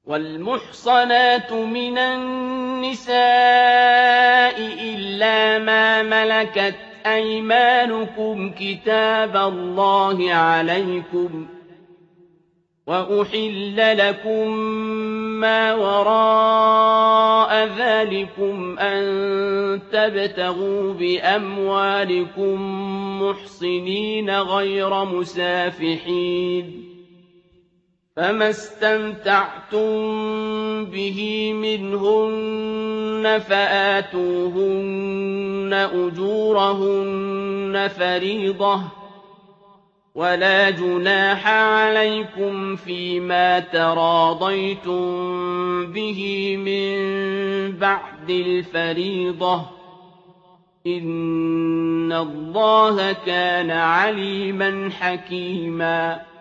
وَالْمُحْصَنَاتُ مِنَ النِّسَاءِ إِلَّا مَا مَلَكَتْ أَيْمَانُكُمْ كِتَابَ اللَّهِ عَلَيْكُمْ ۚ وَأُحِلَّ لَكُم مَّا وَرَاءَ ذَٰلِكُمْ أَن تَبْتَغُوا بِأَمْوَالِكُم مُّحْصِنِينَ غَيْرَ مُسَافِحِينَ ۚ فَمَا اسْتَمْتَعْتُم بِهِ مِنْهُنَّ فَآتُوهُنَّ أُجُورَهُنَّ فَرِيضَةً ۚ وَلَا جُنَاحَ عَلَيْكُمْ فِيمَا تَرَاضَيْتُم بِهِ مِن بَعْدِ الْفَرِيضَةِ ۚ إِنَّ اللَّهَ كَانَ عَلِيمًا حَكِيمًا.